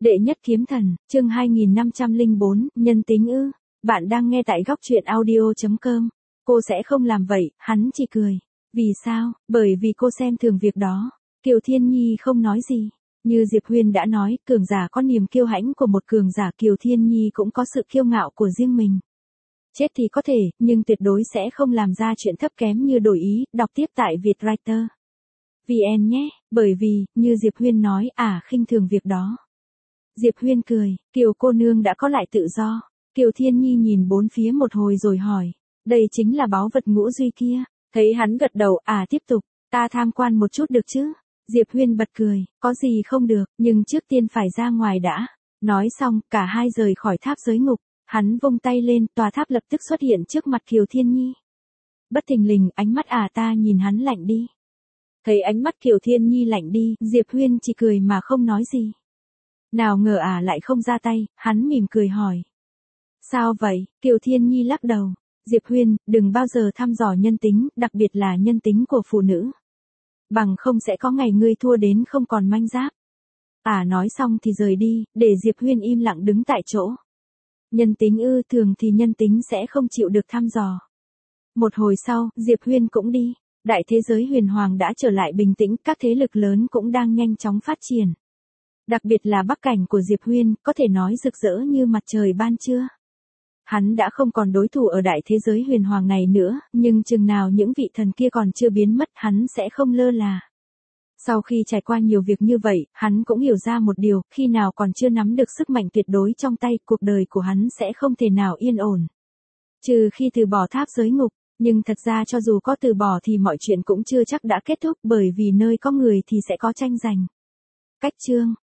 Đệ nhất kiếm thần, chương 2504, nhân tính ư. Bạn đang nghe tại góc truyện audio.com. Cô sẽ không làm vậy, hắn chỉ cười. Vì sao? Bởi vì cô xem thường việc đó. Kiều Thiên Nhi không nói gì. Như Diệp Huyên đã nói, cường giả có niềm kiêu hãnh của một cường giả, Kiều Thiên Nhi cũng có sự kiêu ngạo của riêng mình. Chết thì có thể, nhưng tuyệt đối sẽ không làm ra chuyện thấp kém như đổi ý, đọc tiếp tại Vietwriter VN nhé, bởi vì, như Diệp Huyên nói, khinh thường việc đó. Diệp Huyên cười, Kiều cô nương đã có lại tự do. Kiều Thiên Nhi nhìn bốn phía một hồi rồi hỏi, đây chính là báu vật Ngũ Duy kia. Thấy hắn gật đầu, tiếp tục, ta tham quan một chút được chứ? Diệp Huyên bật cười, có gì không được, nhưng trước tiên phải ra ngoài đã. Nói xong, cả hai rời khỏi tháp giới ngục, hắn vung tay lên, tòa tháp lập tức xuất hiện trước mặt Kiều Thiên Nhi. Bất thình lình, ánh mắt ta nhìn hắn lạnh đi. Thấy ánh mắt Kiều Thiên Nhi lạnh đi, Diệp Huyên chỉ cười mà không nói gì. Nào ngờ lại không ra tay, hắn mỉm cười hỏi. Sao vậy? Kiều Thiên Nhi lắc đầu. Diệp Huyên, đừng bao giờ thăm dò nhân tính, đặc biệt là nhân tính của phụ nữ. Bằng không sẽ có ngày ngươi thua đến không còn manh giáp. Nói xong thì rời đi, để Diệp Huyên im lặng đứng tại chỗ. Nhân tính ư, thường thì nhân tính sẽ không chịu được thăm dò. Một hồi sau, Diệp Huyên cũng đi. Đại thế giới huyền hoàng đã trở lại bình tĩnh, các thế lực lớn cũng đang nhanh chóng phát triển. Đặc biệt là bắc cảnh của Diệp Huyên, có thể nói rực rỡ như mặt trời ban trưa. Hắn đã không còn đối thủ ở đại thế giới huyền hoàng này nữa, nhưng chừng nào những vị thần kia còn chưa biến mất, hắn sẽ không lơ là. Sau khi trải qua nhiều việc như vậy, hắn cũng hiểu ra một điều, khi nào còn chưa nắm được sức mạnh tuyệt đối trong tay, cuộc đời của hắn sẽ không thể nào yên ổn. Trừ khi từ bỏ tháp giới ngục, nhưng thật ra cho dù có từ bỏ thì mọi chuyện cũng chưa chắc đã kết thúc, bởi vì nơi có người thì sẽ có tranh giành. Cách chương